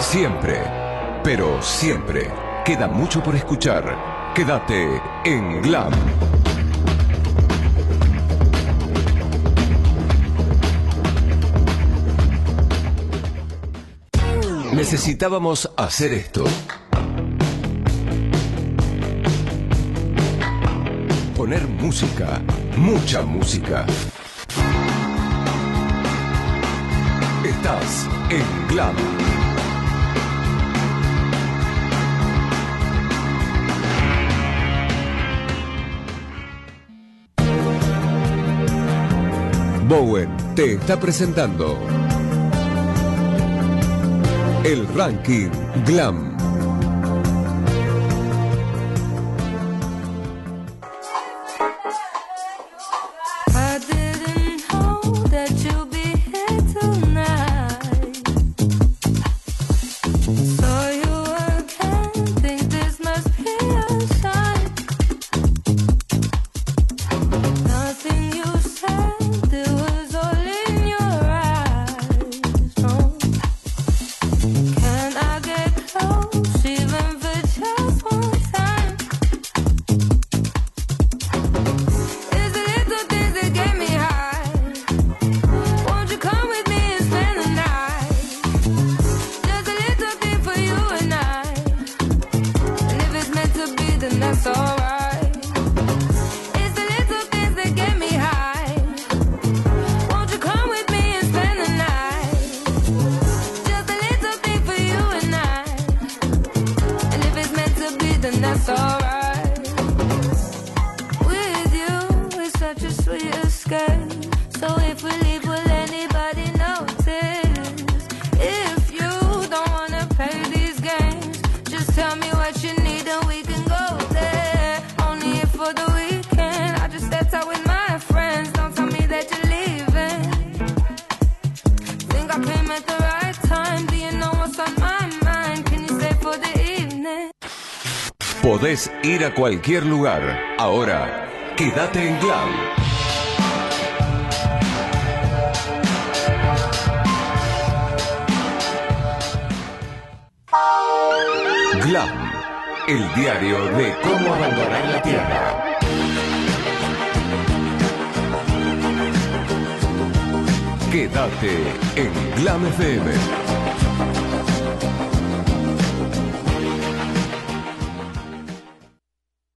Siempre, pero siempre, queda mucho por escuchar. Quédate en Glam. Necesitábamos hacer esto. Poner música, mucha música. Estás en Glam. Bowen te está presentando el ranking Glam. Podés ir a cualquier lugar. Ahora, quédate en Glam. Glam, el diario de cómo abandonar la Tierra. Quédate en Glam FM.